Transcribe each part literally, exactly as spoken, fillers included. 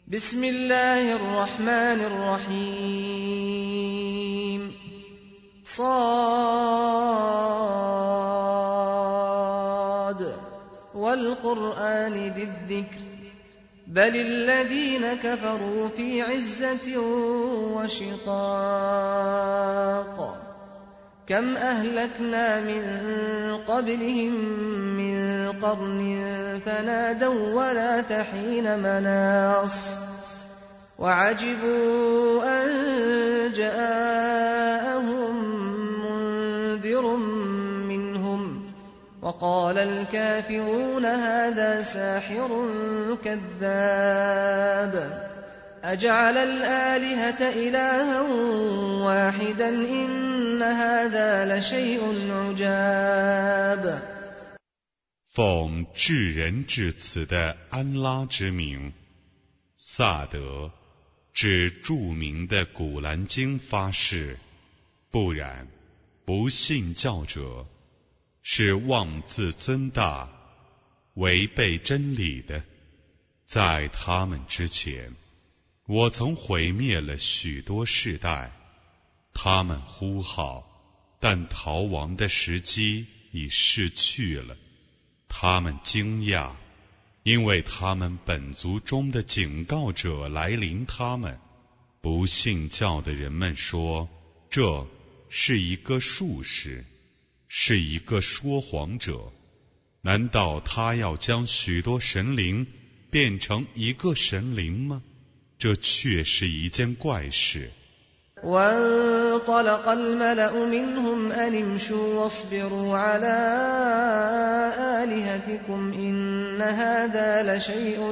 بسم الله الرحمن الرحيم صاد والقرآن ذي الذكر بل الذين كفروا في عزة وشقاق كم أهلكنا من قبلهم من قرن فنادوا ولا تحين مناص وعجبوا أن جاءهم منذر منهم وقال الكافرون هذا ساحر كذاب أجعل الآلهة إلها واحدا إن هذا لشيء عجاب 奉至仁至慈的安拉之名，萨德指著名的古兰经发誓，不然不信教者是妄自尊大，违背真理的。在他们之前，我曾毁灭了许多世代，他们呼号，但逃亡的时机已逝去了。他们惊讶，因为他们本族中的警告者来临他们。不信教的人们说，这是一个术士，是一个说谎者。难道他要将许多神灵变成一个神灵吗？这确是一件怪事。 وانطلق الملأ منهم أن امشوا واصبروا على آلهتكم إن هذا لشيء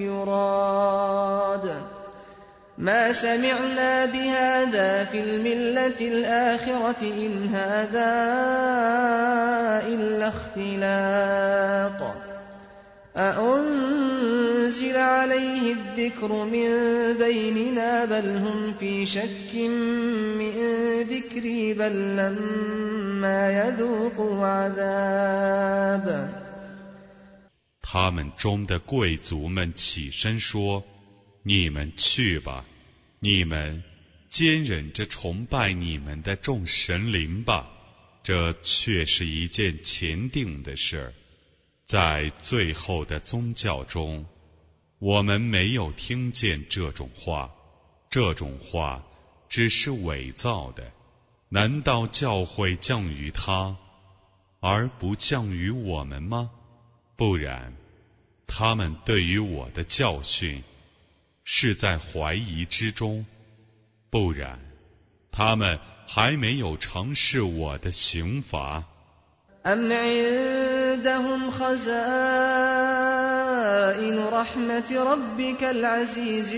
يراد ما سمعنا بهذا في الملة الآخرة إن هذا إلا اختلاق أأنزل عليه الذكر من بيننا بل هم في شك من ذكري بل لما يذوقوا عذاب 他们中的贵族们起身说，你们去吧，你们坚忍着崇拜你们的众神灵吧，这却是一件前定的事。在最后的宗教中，我们没有听见这种话，这种话只是伪造的。难道教诲降于他，而不降于我们吗？不然，他们对于我的教训是在怀疑之中，不然，他们还没有尝试我的刑罚。 أم عندهم خزائن رحمة ربك العزيز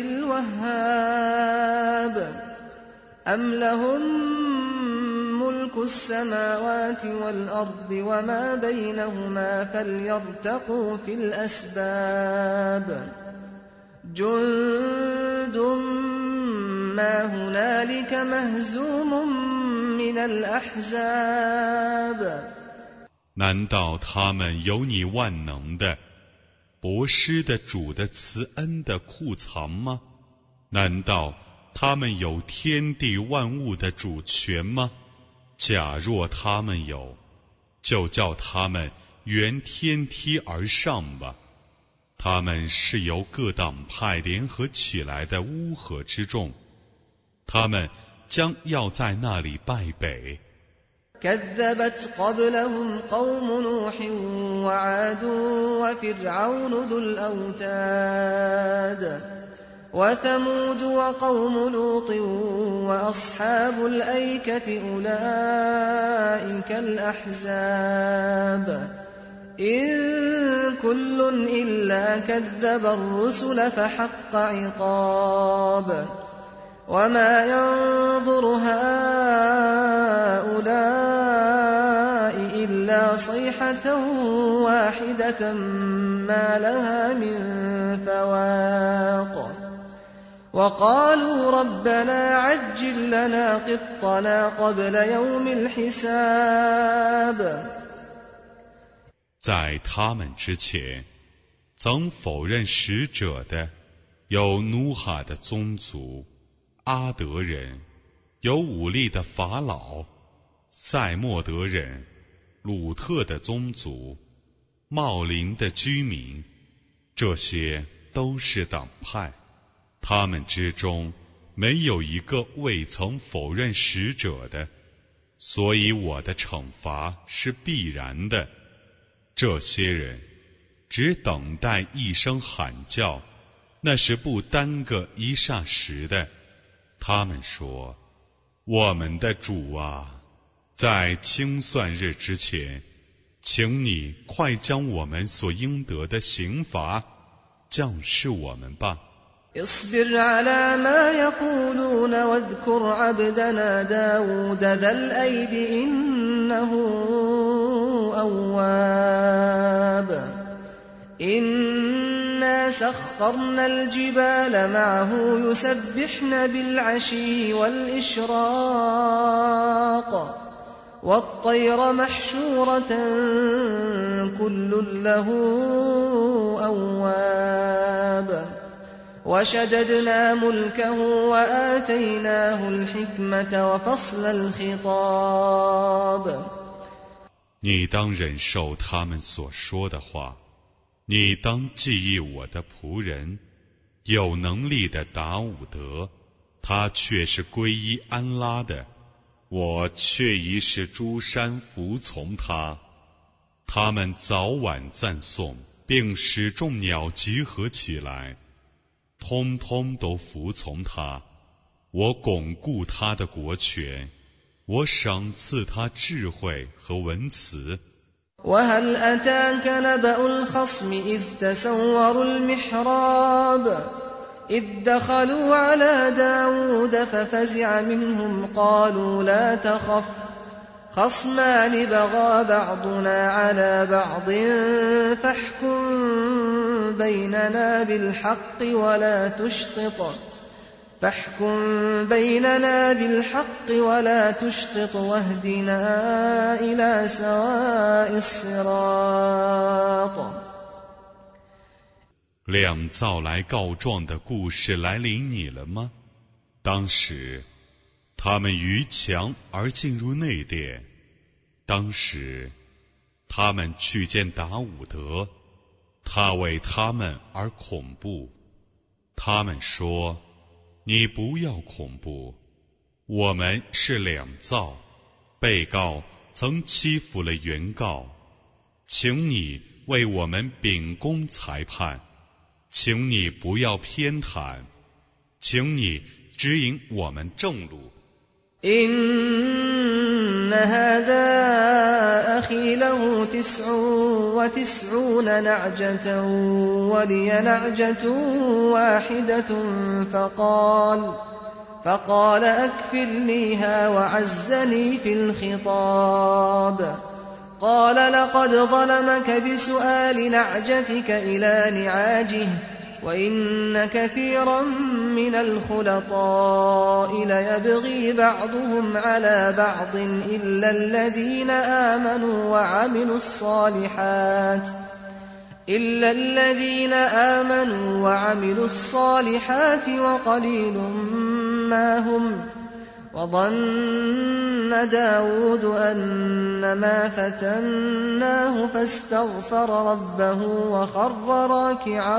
الوهاب أم لهم ملك السماوات والأرض وما بينهما فليرتقوا في الأسباب جند ما هنالك مهزوم من الأحزاب 难道他们有你万能的、博施的主的慈恩的库藏吗？难道他们有天地万物的主权吗？假若他们有，就叫他们沿天梯而上吧。他们是由各党派联合起来的乌合之众，他们将要在那里败北。 كذبت قبلهم قوم نوح وعاد وفرعون ذو الأوتاد وثمود وقوم لوط وأصحاب الأيكة أولئك الأحزاب إن كل إلا كذب الرسل فحق عقاب وما ينظر هؤلاء إلا صيحة واحدة ما لها من فواق وقالوا ربنا عجل لنا قطنا قبل يوم الحساب 在他们之前，曾否认使者的有努哈的宗族，阿德人，有武力的法老，塞莫德人，鲁特的宗族，茂林的居民，这些都是党派，他们之中没有一个未曾否认使者的，所以我的惩罚是必然的。这些人只等待一声喊叫，那是不耽搁一霎时的。他们说：我们的主啊，在清算日之前，请你快将我们所应得的刑罚降示我们吧。 اصبر على ما يقولون واذكر عبدنا داود ذا الأيد إنه أواب إنا سخرنا الجبال معه يسبحن بالعشي والإشراق والطير محشورة كل له أواب وشددنا ملكه وآتيناه الحكمة وفصل الخطاب 你当忍受他们所说的话，你当记忆我的仆人，有能力的达伍德，他却是皈依安拉的，我却已使诸山服从他。他们早晚赞颂，并使众鸟集合起来，通通都服从他。我巩固他的国权，我赏赐他智慧和文辞。 وهل أتاك نبأ الخصم إذ تسوروا المحراب إذ دخلوا على داود ففزع منهم قالوا لا تخف خصمان بغى بعضنا على بعض فاحكم بيننا بالحق ولا تشطط فاحكم بيننا بالحق ولا تشطط واهدنا إلى سواء الصراط 两造来告状的故事来临你了吗？当时他们逾墙而进入内殿，当时他们去见达伍德，他为他们而恐怖。他们说：你不要恐怖，我们是两造，被告曾欺负了原告，请你为我们秉公裁判，请你不要偏袒，请你指引我们正路。 إن هذا أخي له تسع وتسعون نعجة ولي نعجة واحدة فقال فقال أكفلنيها وعزني في الخطاب قال لقد ظلمك بسؤال نعجتك إلى نعاجه وإن كثيرا من الخلطاء ليبغي بعضهم على بعض إلا الذين آمنوا وعملوا الصالحات إلا الذين آمنوا وعملوا الصالحات وقليل ما هم وظن داود أنما فتناه فاستغفر ربه وخر راكعا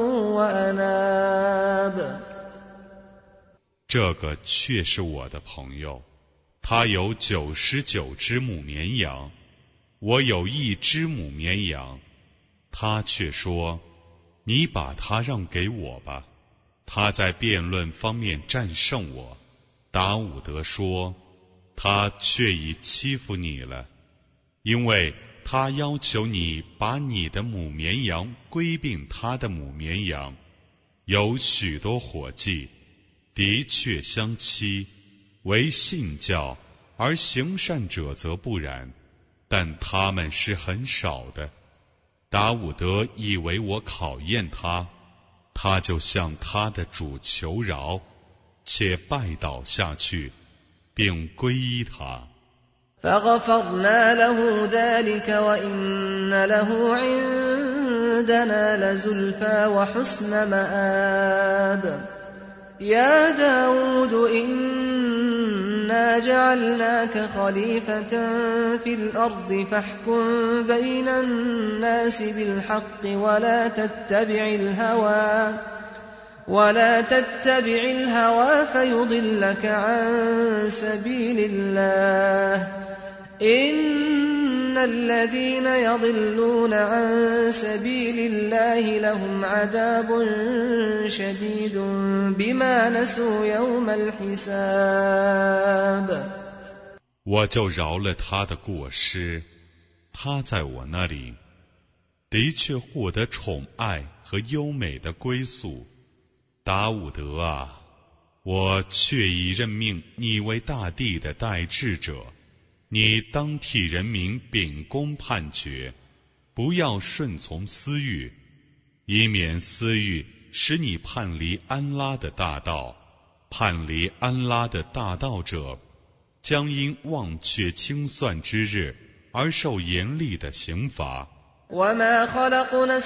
وأناب 这个却是我的朋友，他有九十九只母绵羊，我有一只母绵羊。他却说：你把它让给我吧。他在辩论方面战胜我。达伍德说：他却已欺负你了，因为他要求你把你的母绵羊归并他的母绵羊。有许多伙计的确相欺，为信教，而行善者则不然，但他们是很少的。达伍德以为我考验他，他就向他的主求饶，且拜倒下去，并皈依他。 فغفرنا له ذلك وإن له عندنا لزلفى وحسن مآب يا داود إنا جعلناك خليفة في الأرض فاحكم بين الناس بالحق ولا تتبع الهوى ولا تتبع الهوى فيضلك عن سبيل الله إن الذين يضلون عن سبيل الله لهم عذاب شديد بما نسوا يوم الحساب 我就饶了他的过失，他在我那里的确获得宠爱和优美的归宿。达伍德啊，我却已任命你为大地的代治者，你当替人民秉公判决，不要顺从私欲，以免私欲使你叛离安拉的大道。叛离安拉的大道者，将因忘却清算之日而受严厉的刑罚。 وما خلقنا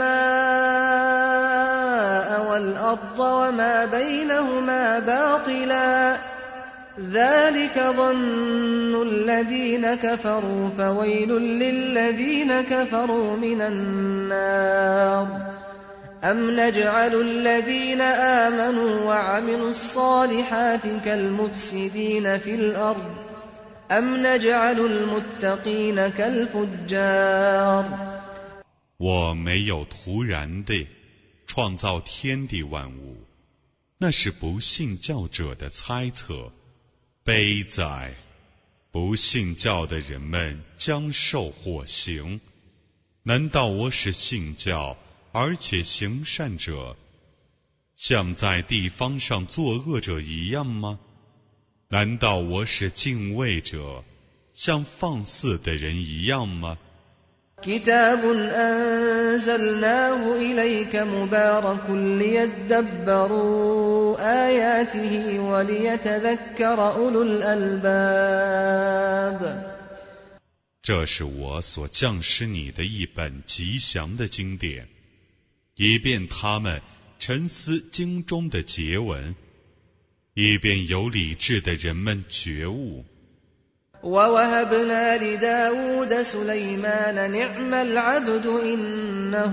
السماء والأرض وما بينهما باطلا ذلك ظن الذين كفروا فويل للذين كفروا من النار أم نجعل الذين آمنوا وعملوا الصالحات كالمفسدين في الأرض أم نجعل المتقين كالفجار 我没有突然地创造天地万物，那是不信教者的猜测。悲哉！不信教的人们将受火刑。难道我是信教而且行善者，像在地方上作恶者一样吗？难道我是敬畏者，像放肆的人一样吗 كتاب أنزلناه إليك مبارك ليدبروا آياته وليتذكر أولو الألباب 这是我所降施你的一本吉祥的经典，以便他们沉思经中的节文，以便有理智的人们觉悟。 ووهبنا لداود سليمان نعم العبد إنه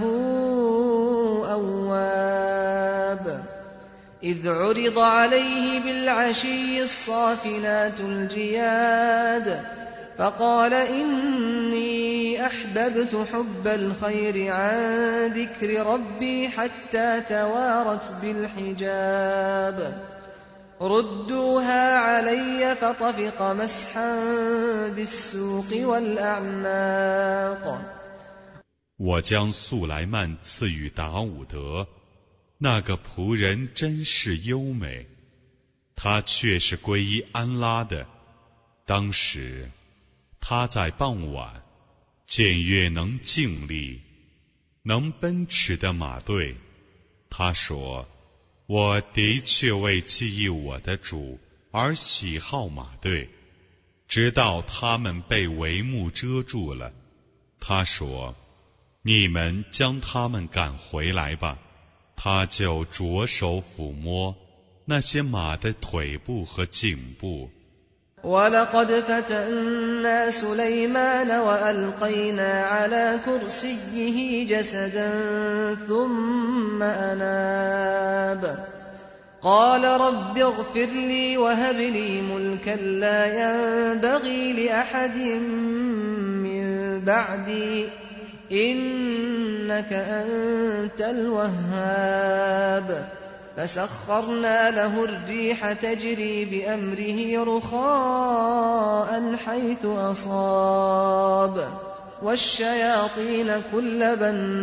أواب إذ عرض عليه بالعشي الصافنات الجياد فقال إني أحببت حب الخير عن ذكر ربي حتى توارت بالحجاب ردوها علي فطفق مسحا بالسوق والأعناق 我将素来曼赐予达伍德，那个仆人真是优美，他却是皈依安拉的。当时他在傍晚检阅能静立能奔驰的马队，他说，我的确为记忆我的主而喜好马队，直到他们被帷幕遮住了。他说，你们将他们赶回来吧。他就着手抚摸那些马的腿部和颈部。 وَلَقَدْ فَتَنَّا سُلَيْمَانَ وَأَلْقَيْنَا عَلَى كُرْسِيِّهِ جَسَدًا ثُمَّ أَنَابَ قَالَ رَبِّ اغْفِرْ لِي وَهَبْ لِي مُلْكًا لَّا يَنبَغِي لِأَحَدٍ مِّن بَعْدِي إِنَّكَ أَنتَ الْوَهَّابُ فسخرنا له الريح تجري بأمره رخاء حيث أصاب والشياطين كل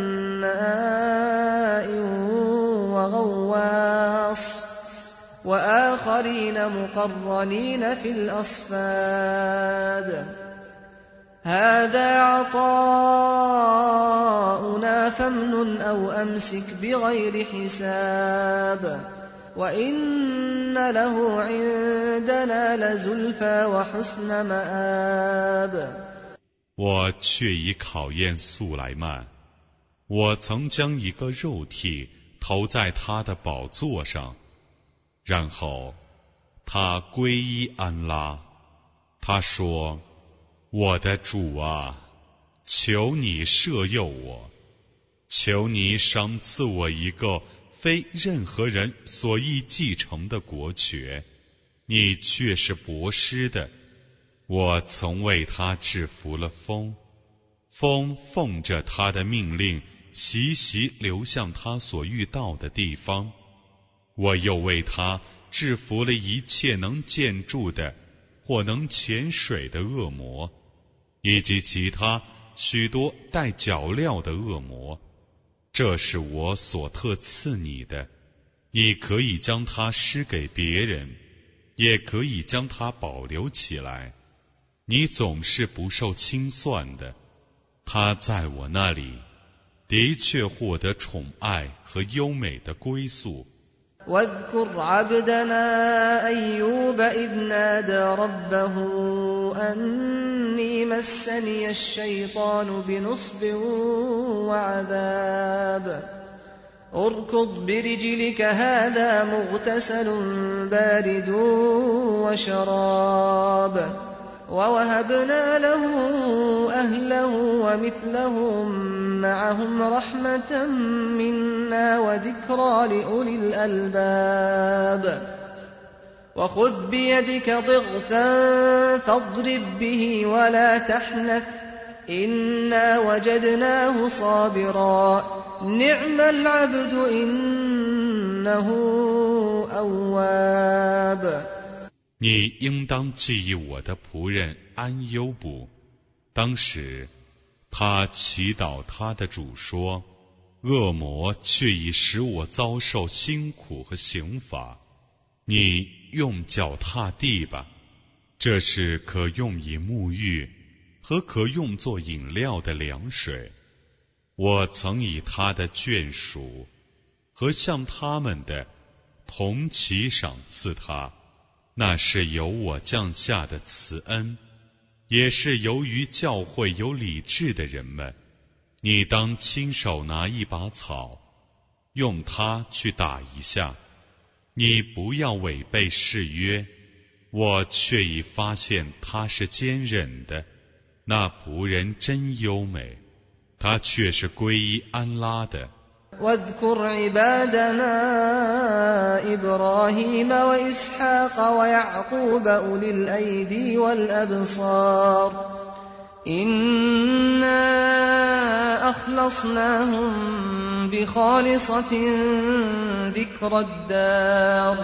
بناء وغواص وآخرين مقرنين في الأصفاد هذا عطاؤنا فامنن أو أمسك بغير حساب وإن له عندنا لزلفى وحسن مآب 我却已考验素莱曼， 我曾将一个肉体投在他的宝座上，然后他皈依安拉。他说：我的主啊，求你赦宥我，求你赏赐我一个非任何人所易继承的国爵，你却是博施的。我曾为他制服了风，风奉着他的命令习习流向他所遇到的地方。我又为他制服了一切能建筑的或能潜水的恶魔，以及其他许多带脚镣的恶魔。这是我所特赐你的，你可以将它施给别人，也可以将它保留起来，你总是不受清算的。他在我那里的确获得宠爱和优美的归宿。 واذكر عبدنا أيوب إذ نادى ربه أني مسني الشيطان بنصب وعذاب اركض برجلك هذا مغتسل بارد وشراب ووهبنا له أهله ومثلهم معهم رحمة منا وذكرى لأولي الألباب وخذ بيدك ضغثا فاضرب به ولا تحنث إنا وجدناه صابرا نعم العبد إنه أواب。 你应当记忆我的仆人安优卜，当时他祈祷他的主说：恶魔却已使我遭受辛苦和刑罚，你用脚踏地吧，这是可用以沐浴和可用作饮料的凉水。我曾以他的眷属和像他们的同齐赏赐他，那是由我降下的慈恩，也是由于教会有理智的人们。你当亲手拿一把草，用它去打一下，你不要违背誓约。我却已发现他是坚忍的，那仆人真优美，他却是皈依安拉的。 واذكر عبادنا إبراهيم وإسحاق ويعقوب أولي الأيدي والأبصار إنا أخلصناهم بخالصة ذكر الدار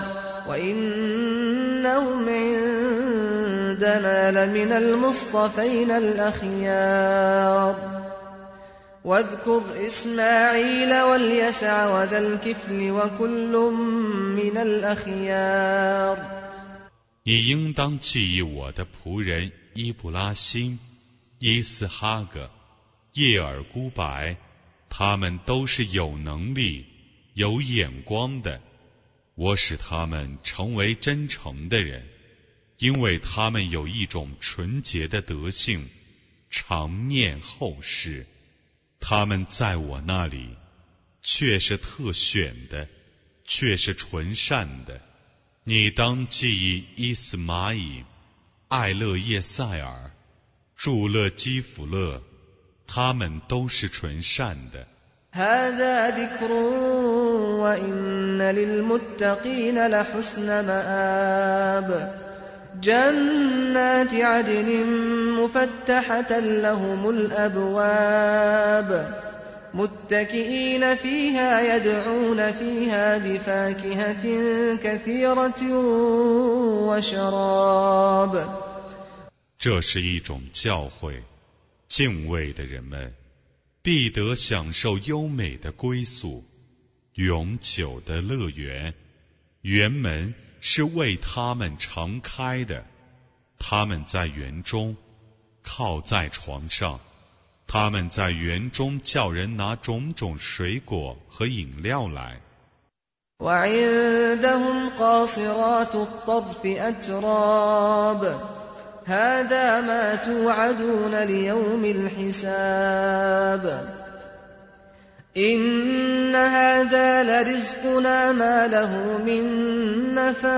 وإنهم عندنا لمن المصطفين الأخيار واذكر إسماعيل واليسع وذا الكفل وكل من الأخيار。 你应当记忆我的仆人伊布拉辛、伊斯哈格、叶尔孤白，他们都是有能力、有眼光的。我使他们成为真诚的人，因为他们有一种纯洁的德性，常念后世。他们在我那里却是特选的，却是纯善的。你当记忆伊斯玛仪、艾勒叶塞尔、祝勒基弗勒，他们都是纯善的。 هذا ذكر وإن للمتقين لحسن مآب جنات عدن مفتحة لهم الأبواب متكئين فيها يدعون فيها بفاكهة كثيرة وشراب。 这是一种教诲，敬畏的人们必得享受优美的归宿，永久的乐园，园门是为他们常开的。他们在园中靠在床上，他们在园中叫人拿种种水果和饮料来。 وعندهم قاصرات الطرف أتراب هذا ما توعدون ليوم الحساب إن هذا لرزقنا ما له من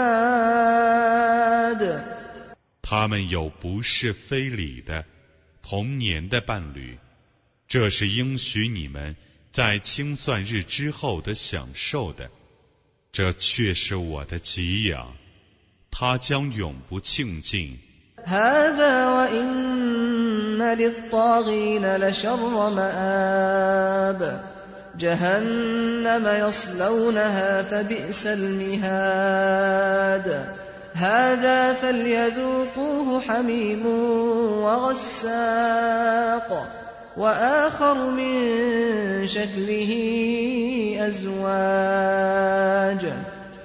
نفاد 他们有不是非礼的童年的伴侣，这是应许你们在清算日之后的享受的，这却是我的给养，它将永不庆尽。 هذا وإن للطاغين لشر مآب جهنم يصلونها فبئس المهاد هذا فليذوقوه حميم وغساق وآخر من شكله أزواج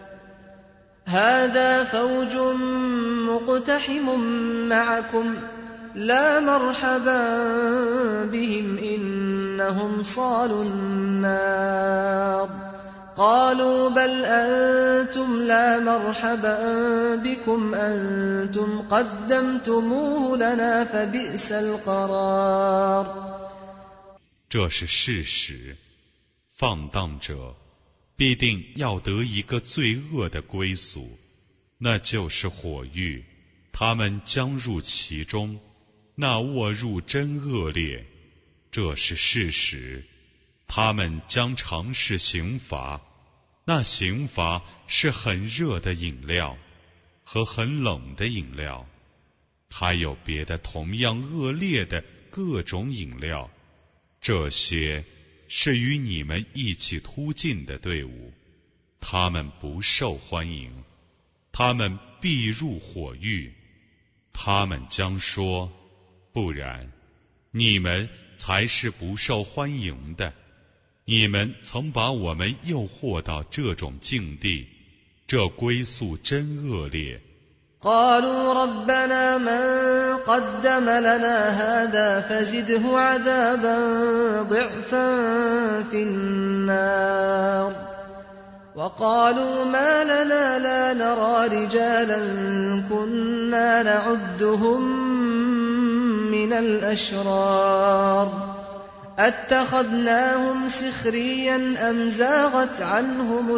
هذا فوج مقتحم معكم لا مرحبا بهم إنهم صالوا النار قالوا بل أنتم لا مرحبا بكم أنتم قدمتموه لنا فبئس القرار 这是事实，放荡者必定要得一个罪恶的归宿，那就是火狱，他们将入其中，那卧入真恶劣。这是事实，他们将尝试刑罚，那刑罚是很热的饮料和很冷的饮料，还有别的同样恶劣的各种饮料，这些是与你们一起突进的队伍，他们不受欢迎，他们必入火狱。他们将说，不然，你们才是不受欢迎的，你们曾把我们诱惑到这种境地，这归宿真恶劣。 قالوا ربنا من قدم لنا هذا فزده عذابا ضعفا في النار وقالوا ما لنا لا نرى رجالا كنا نعدهم من الأشرار أتخذناهم سخريا أم زاغت عنهم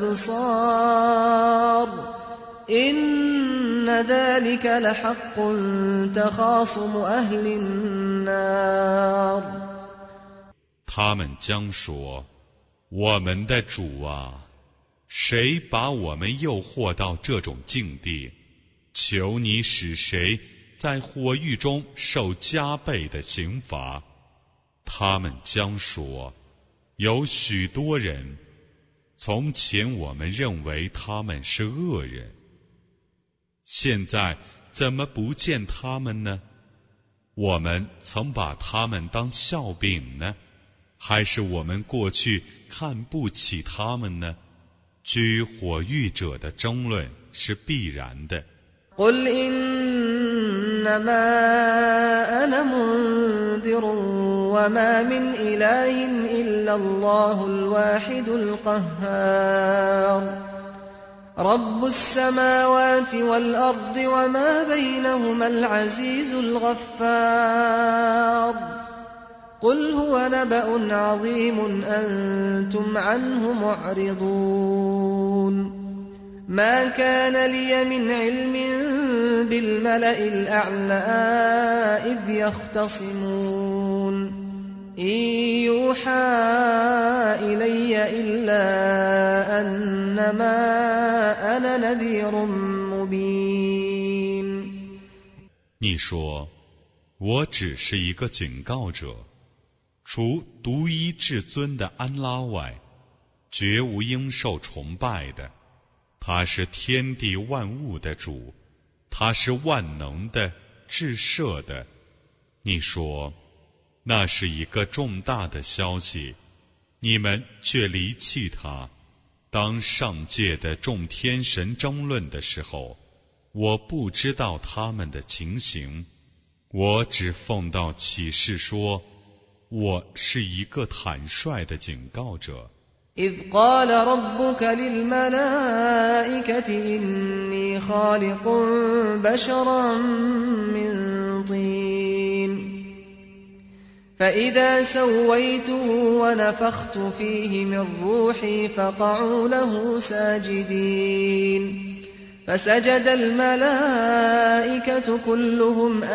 الأبصار إن ذلك لحق تخاصم أهل النار 他们将说，我们的主啊，谁把我们诱惑到这种境地，求你使谁在火狱中受加倍的刑罚。他们将说，有许多人，从前我们认为他们是恶人，现在怎么不见他们呢？我们曾把他们当笑柄呢，还是我们过去看不起他们呢？居火狱者的争论是必然的。 قل إنما أنا منذر وما من إله إلا الله الواحد القهار رب السماوات والأرض وما بينهما العزيز الغفار قل هو نبأ عظيم أنتم عنه معرضون ما كان لي من علم بالملأ الأعلى إذ يختصمون إن يوحى إلي إلا أنما أنا نذير مبين 你说，我只是一个警告者，除独一至尊的安拉外，绝无应受崇拜的。他是天地万物的主，他是万能的、至赦的。你说，那是一个重大的消息，你们却离弃他。当上界的众天神争论的时候，我不知道他们的情形，我只奉到启示说，我是一个坦率的警告者。 إذ قال ربك للملائكة إني خالق بشرا من طين فإذا سويته ونفخت فيه من روحي فقعوا له ساجدين فسجد الملائكة كلهم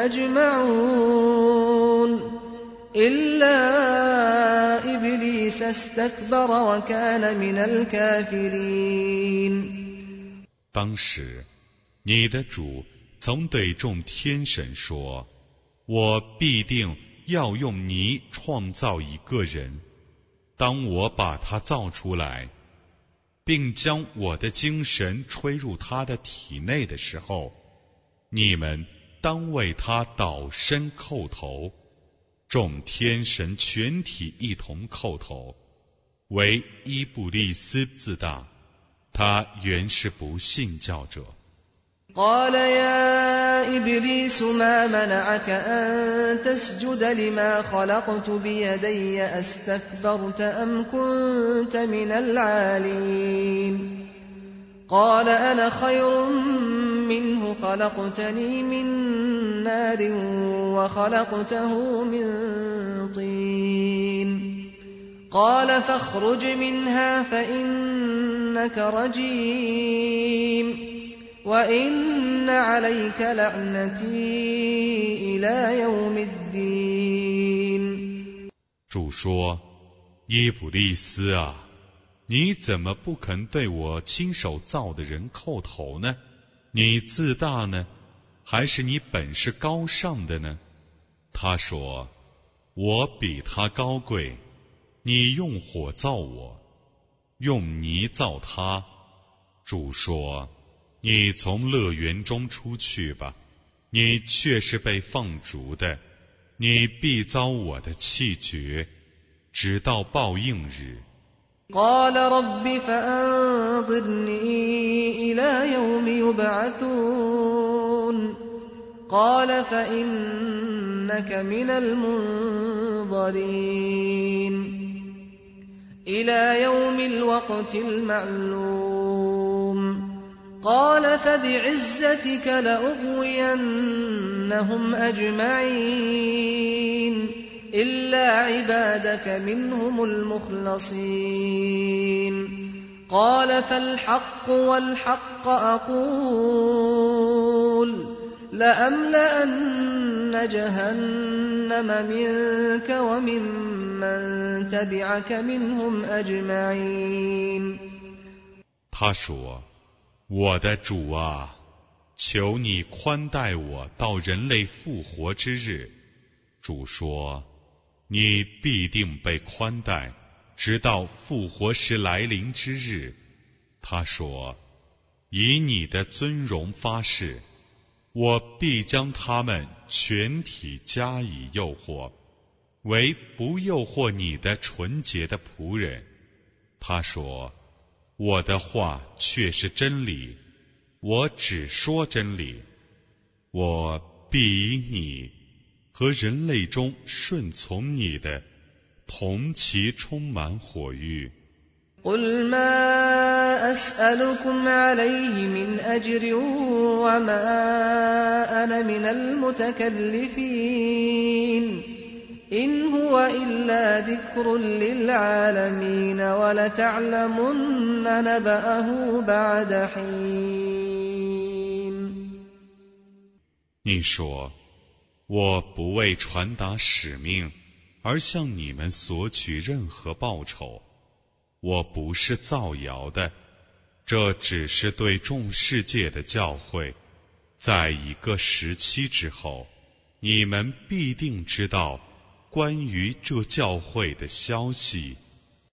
أجمعون إلا إبليس استكبر وكان من الكافرين。 当时，你的主曾对众天神说：“我必定要用泥创造一个人，当我把他造出来，并将我的精神吹入他的体内的时候，你们当为他倒身叩头。”众天神全体一同叩头，唯伊布利斯自大，他原是不信教者。 قال يا إبليس ما منعك أن تسجد لما خلقت بيدي أستكبرت أم كنت من العالين قال أنا خير منه خلقتني من نار وخلقته من طين قال فاخرج منها فإنك رجيم وإن عليك لعنتي إلى يوم الدين。 主说：“伊卜利斯啊，你怎么不肯对我亲手造的人叩头呢？你自大呢，还是你本是高尚的呢？”他说：“我比他高贵，你用火造我，用泥造他。”主说：“你从乐园中出去吧，你却是被放逐的，你必遭我的气绝，直到报应日。” قال رب فأنظرني إلى يوم يبعثون قال فإنك من المنظرين إلى يوم الوقت المعلوم قال فبعزتك لأغوينهم أجمعين إلا عبادك منهم المخلصين قال فالحق والحق أقول لأملأن جهنم منك وممن تبعك منهم أجمعين。 他说：“我的主啊，求你宽待我到人类复活之日。”主说：“你必定被宽待，直到复活时来临之日。”他说：“以你的尊荣发誓，我必将他们全体加以诱惑，唯不诱惑你的纯洁的仆人。”他说：“我的话却是真理，我只说真理，我必以你和人类中顺从你的同其充满火狱。 قل ما أسألكم عليه من أجر وما أنا من المتكلفين إن هو إلا ذكر للعالمين ولتعلمن نبأه بعد حين。 你说，我不为传达使命而向你们索取任何报酬，我不是造谣的，这只是对众世界的教诲。在一个时期之后，你们必定知道关于这教诲的消息。